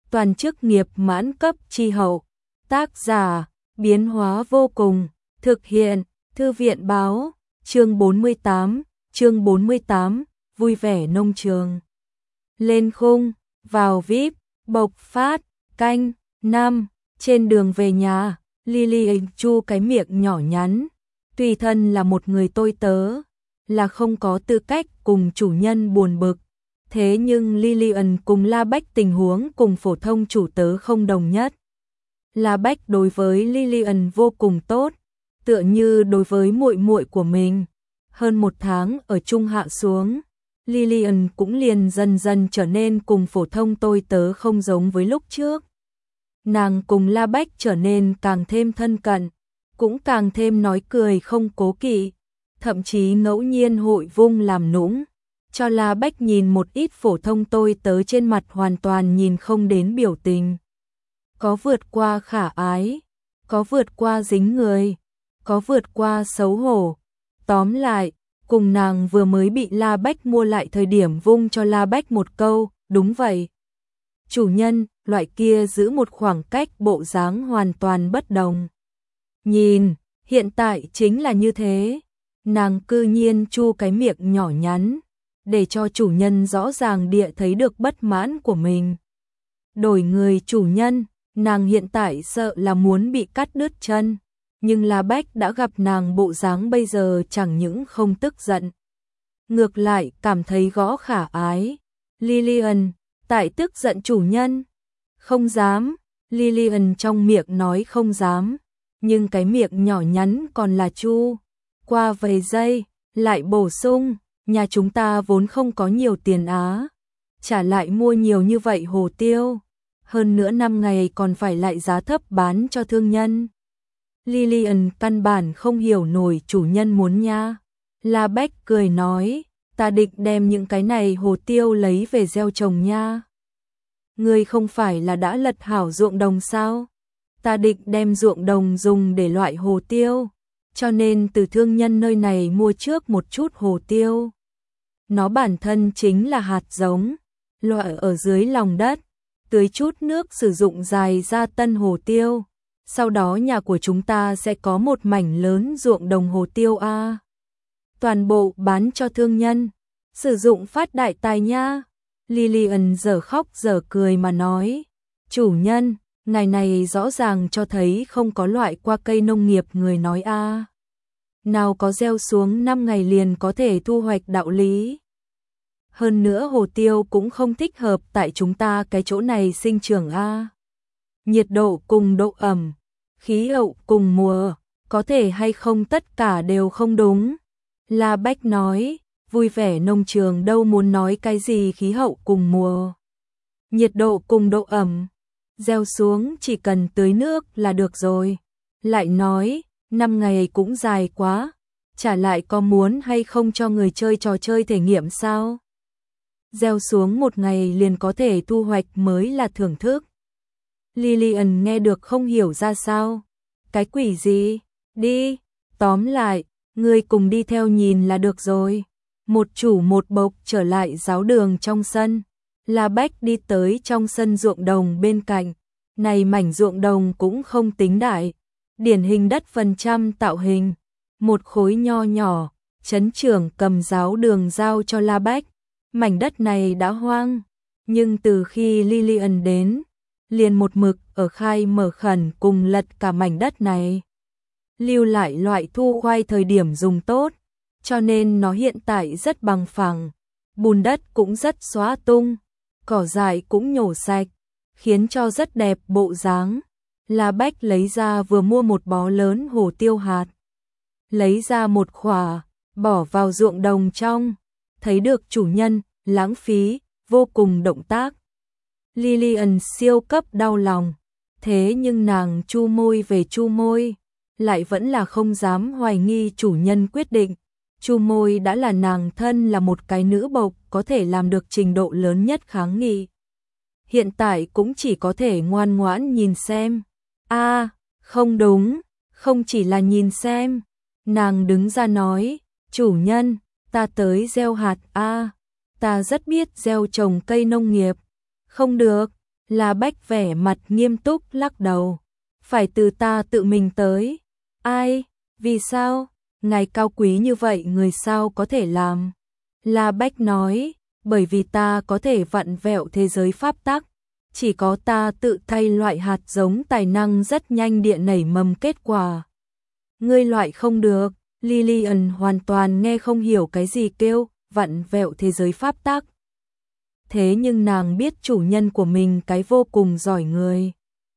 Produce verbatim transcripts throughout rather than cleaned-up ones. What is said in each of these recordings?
toàn chức nghiệp mãn cấp chi hậu. Tác giả, biến hóa vô cùng, thực hiện, thư viện báo, chương bốn mươi tám, chương bốn mươi tám, vui vẻ nông trường. Lên khung, vào vi ai pi, bộc phát, canh, năm, trên đường về nhà, Lily chu cái miệng nhỏ nhắn, tùy thân là một người tôi tớ, là không có tư cách cùng chủ nhân buồn bực. Thế nhưng Lillian cùng La Bách tình huống cùng phổ thông chủ tớ không đồng nhất. La Bách đối với Lillian vô cùng tốt, tựa như đối với muội muội của mình. Hơn một tháng ở chung hạ xuống, Lillian cũng liền dần dần trở nên cùng phổ thông tôi tớ không giống với lúc trước. Nàng cùng La Bách trở nên càng thêm thân cận, cũng càng thêm nói cười không cố kỵ, thậm chí ngẫu nhiên hội vung làm nũng, cho La Bách nhìn một ít phổ thông tôi tớ trên mặt hoàn toàn nhìn không đến biểu tình. Có vượt qua khả ái, có vượt qua dính người, có vượt qua xấu hổ. Tóm lại, cùng nàng vừa mới bị La Bách mua lại thời điểm vung cho La Bách một câu, đúng vậy. Chủ nhân, loại kia giữ một khoảng cách bộ dáng hoàn toàn bất đồng. Nhìn, hiện tại chính là như thế. Nàng cư nhiên chu cái miệng nhỏ nhắn, để cho chủ nhân rõ ràng địa thấy được bất mãn của mình. Đổi người chủ nhân, nàng hiện tại sợ là muốn bị cắt đứt chân, nhưng La Bách đã gặp nàng bộ dáng bây giờ chẳng những không tức giận, ngược lại cảm thấy gõ khả ái. Lillian, tại tức giận chủ nhân? Không dám. Lillian trong miệng nói không dám, nhưng cái miệng nhỏ nhắn còn là chu. Qua vài giây, lại bổ sung, nhà chúng ta vốn không có nhiều tiền á, trả lại mua nhiều như vậy hồ tiêu, hơn nữa năm ngày còn phải lại giá thấp bán cho thương nhân. Lillian căn bản không hiểu nổi chủ nhân muốn nha. La Bách cười nói, ta định đem những cái này hồ tiêu lấy về gieo trồng nha. Ngươi không phải là đã lật hảo ruộng đồng sao? Ta định đem ruộng đồng dùng để loại hồ tiêu, cho nên từ thương nhân nơi này mua trước một chút hồ tiêu. Nó bản thân chính là hạt giống, loại ở dưới lòng đất, tưới chút nước sử dụng dài ra tân hồ tiêu. Sau đó nhà của chúng ta sẽ có một mảnh lớn ruộng đồng hồ tiêu a. Toàn bộ bán cho thương nhân, sử dụng phát đại tài nha. Lillian giờ khóc giờ cười mà nói, chủ nhân, ngày này rõ ràng cho thấy không có loại qua cây nông nghiệp người nói a. Nào có gieo xuống năm ngày liền có thể thu hoạch đạo lý. Hơn nữa hồ tiêu cũng không thích hợp tại chúng ta cái chỗ này sinh trưởng a. Nhiệt độ cùng độ ẩm, khí hậu cùng mùa, có thể hay không tất cả đều không đúng. La Bách nói, vui vẻ nông trường đâu muốn nói cái gì khí hậu cùng mùa. Nhiệt độ cùng độ ẩm, gieo xuống chỉ cần tưới nước là được rồi. Lại nói, năm ngày cũng dài quá, trả lại có muốn hay không cho người chơi trò chơi thể nghiệm sao? Gieo xuống một ngày liền có thể thu hoạch mới là thưởng thức. Lillian nghe được không hiểu ra sao. Cái quỷ gì? Đi, tóm lại, ngươi cùng đi theo nhìn là được rồi. Một chủ một bộc trở lại giáo đường trong sân. La Bách đi tới trong sân ruộng đồng bên cạnh. Này mảnh ruộng đồng cũng không tính đại, điển hình đất phần trăm tạo hình. Một khối nho nhỏ, trấn trưởng cầm giáo đường giao cho La Bách. Mảnh đất này đã hoang, nhưng từ khi Lillian đến, liền một mực ở khai mở khẩn cùng lật cả mảnh đất này. Lưu lại loại thu khoai thời điểm dùng tốt, cho nên nó hiện tại rất bằng phẳng, bùn đất cũng rất xóa tung, cỏ dại cũng nhổ sạch, khiến cho rất đẹp bộ dáng. La Bách lấy ra vừa mua một bó lớn hồ tiêu hạt, lấy ra một khỏa, bỏ vào ruộng đồng trong, thấy được chủ nhân, lãng phí, vô cùng động tác. Lillian siêu cấp đau lòng, thế nhưng nàng chu môi về chu môi, lại vẫn là không dám hoài nghi chủ nhân quyết định. Chu môi đã là nàng thân là một cái nữ bộc có thể làm được trình độ lớn nhất kháng nghị. Hiện tại cũng chỉ có thể ngoan ngoãn nhìn xem. A, à, không đúng, không chỉ là nhìn xem. Nàng đứng ra nói, chủ nhân, ta tới gieo hạt a, à, ta rất biết gieo trồng cây nông nghiệp. Không được, La Bách vẻ mặt nghiêm túc lắc đầu. Phải từ ta tự mình tới. Ai? Vì sao? Ngài cao quý như vậy người sao có thể làm? La Bách nói, bởi vì ta có thể vặn vẹo thế giới pháp tắc. Chỉ có ta tự thay loại hạt giống tài năng rất nhanh địa nảy mầm kết quả. Ngươi loại không được. Lillian hoàn toàn nghe không hiểu cái gì kêu vặn vẹo thế giới pháp tắc. Thế nhưng nàng biết chủ nhân của mình cái vô cùng giỏi người.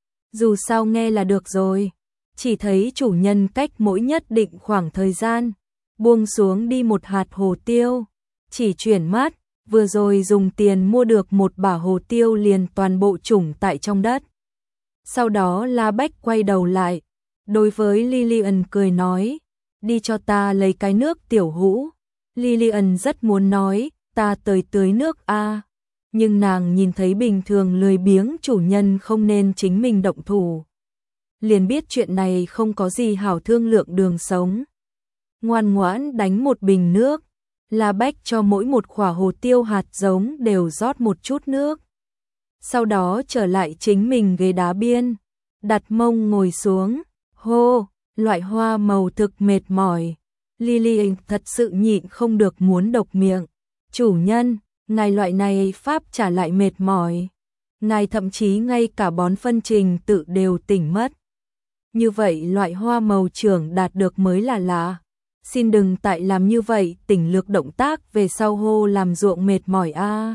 Dù sao nghe là được rồi. Chỉ thấy chủ nhân cách mỗi nhất định khoảng thời gian buông xuống đi một hạt hồ tiêu. Chỉ chuyển mắt, vừa rồi dùng tiền mua được một bả hồ tiêu liền toàn bộ chủng tại trong đất. Sau đó La Bách quay đầu lại, đối với Lillian cười nói, đi cho ta lấy cái nước tiểu hũ. Lillian rất muốn nói, ta tới tưới nước a, nhưng nàng nhìn thấy bình thường lười biếng chủ nhân không nên chính mình động thủ. Liền biết chuyện này không có gì hảo thương lượng đường sống. Ngoan ngoãn đánh một bình nước, La Bách cho mỗi một quả hồ tiêu hạt giống đều rót một chút nước. Sau đó trở lại chính mình ghế đá biên, đặt mông ngồi xuống, hô, loại hoa màu thực mệt mỏi. Lillian thật sự nhịn không được muốn độc miệng. Chủ nhân, ngài loại này pháp trả lại mệt mỏi. Ngài thậm chí ngay cả bón phân trình tự đều tỉnh mất. Như vậy loại hoa màu trưởng đạt được mới là lạ. Xin đừng tại làm như vậy, tỉnh lược động tác về sau hô làm ruộng mệt mỏi a.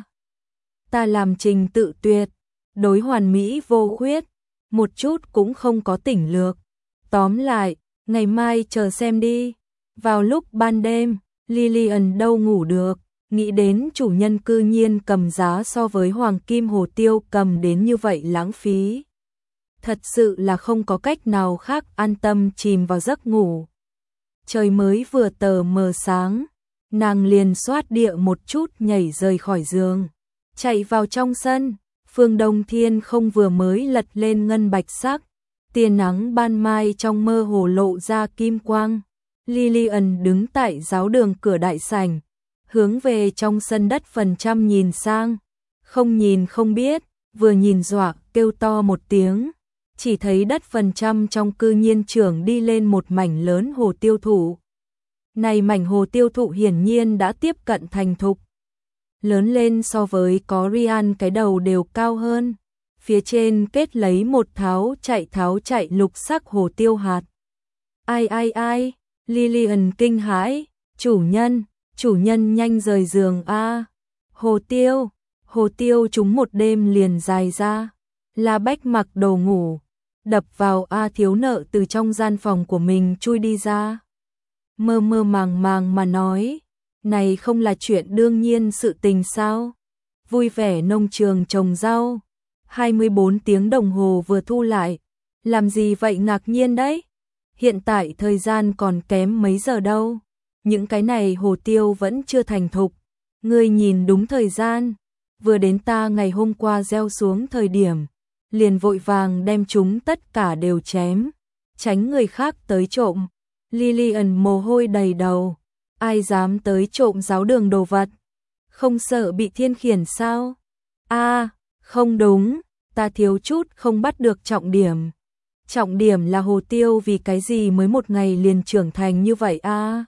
Ta làm trình tự tuyệt, đối hoàn mỹ vô khuyết, một chút cũng không có tỉnh lược. Tóm lại, ngày mai chờ xem đi. Vào lúc ban đêm, Lillian đâu ngủ được, nghĩ đến chủ nhân cư nhiên cầm giá so với hoàng kim hồ tiêu cầm đến như vậy lãng phí. Thật sự là không có cách nào khác an tâm chìm vào giấc ngủ. Trời mới vừa tờ mờ sáng, nàng liền xoát địa một chút nhảy rời khỏi giường, chạy vào trong sân. Phương Đông Thiên không vừa mới lật lên ngân bạch sắc, tia nắng ban mai trong mơ hồ lộ ra kim quang. Lillian đứng tại giáo đường cửa đại sảnh, hướng về trong sân đất phần trăm nhìn sang, không nhìn không biết, vừa nhìn dọa kêu to một tiếng. Chỉ thấy đất phần trăm trong cư nhiên trưởng đi lên một mảnh lớn hồ tiêu thụ. Này mảnh hồ tiêu thụ hiển nhiên đã tiếp cận thành thục. Lớn lên so với có Rian cái đầu đều cao hơn. Phía trên kết lấy một tháo chạy tháo chạy lục sắc hồ tiêu hạt. Ai ai ai, Lillian kinh hãi, chủ nhân, chủ nhân nhanh rời giường a. Hồ tiêu, hồ tiêu chúng một đêm liền dài ra. La Bách mặc đồ ngủ, đập vào A thiếu nợ từ trong gian phòng của mình chui đi ra. Mơ mơ màng màng mà nói, này không là chuyện đương nhiên sự tình sao? Vui vẻ nông trường trồng rau, hai mươi bốn tiếng đồng hồ vừa thu lại, làm gì vậy ngạc nhiên đấy? Hiện tại thời gian còn kém mấy giờ đâu, những cái này hồ tiêu vẫn chưa thành thục. Ngươi nhìn đúng thời gian, vừa đến ta ngày hôm qua gieo xuống thời điểm, liền vội vàng đem chúng tất cả đều chém, tránh người khác tới trộm. Lillian mồ hôi đầy đầu, ai dám tới trộm giáo đường đồ vật? Không sợ bị thiên khiển sao? A, à, không đúng, ta thiếu chút không bắt được trọng điểm. Trọng điểm là hồ tiêu vì cái gì mới một ngày liền trưởng thành như vậy a? À?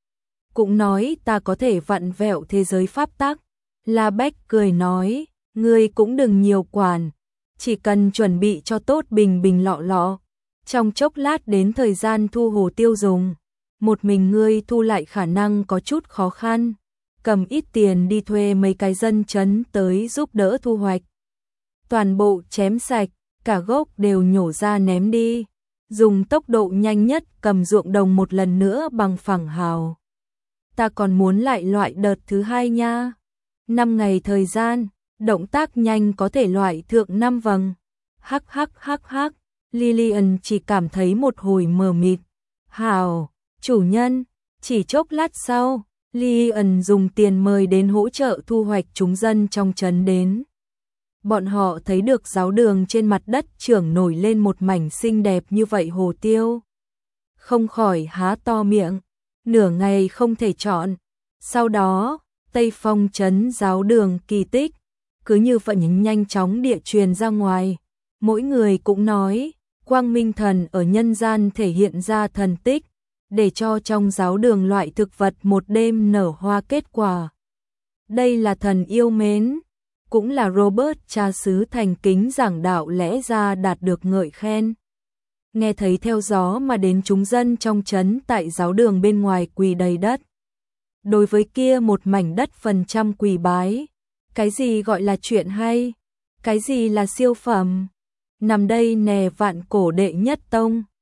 Cũng nói ta có thể vặn vẹo thế giới pháp tắc. La Bách cười nói, ngươi cũng đừng nhiều quản, chỉ cần chuẩn bị cho tốt bình bình lọ lọ. Trong chốc lát đến thời gian thu hồ tiêu dùng, một mình ngươi thu lại khả năng có chút khó khăn, cầm ít tiền đi thuê mấy cái dân chấn tới giúp đỡ thu hoạch. Toàn bộ chém sạch, cả gốc đều nhổ ra ném đi, dùng tốc độ nhanh nhất cầm ruộng đồng một lần nữa bằng phẳng hào. Ta còn muốn lại loại đợt thứ hai nha. Năm ngày thời gian, động tác nhanh có thể loại thượng năm vầng. Hắc hắc hắc hắc, Lillian chỉ cảm thấy một hồi mờ mịt. Hào, chủ nhân, chỉ chốc lát sau, Lillian dùng tiền mời đến hỗ trợ thu hoạch chúng dân trong trấn đến. Bọn họ thấy được giáo đường trên mặt đất trưởng nổi lên một mảnh xinh đẹp như vậy hồ tiêu. Không khỏi há to miệng, nửa ngày không thể chọn. Sau đó, Tây Phong trấn giáo đường kỳ tích, cứ như vậy nhanh chóng địa truyền ra ngoài. Mỗi người cũng nói, Quang Minh Thần ở nhân gian thể hiện ra thần tích, để cho trong giáo đường loại thực vật một đêm nở hoa kết quả. Đây là thần yêu mến, cũng là Robert cha xứ thành kính giảng đạo lẽ ra đạt được ngợi khen. Nghe thấy theo gió mà đến chúng dân trong trấn tại giáo đường bên ngoài quỳ đầy đất. Đối với kia một mảnh đất phần trăm quỳ bái, cái gì gọi là chuyện hay, cái gì là siêu phẩm, nằm đây nè vạn cổ đệ nhất tông.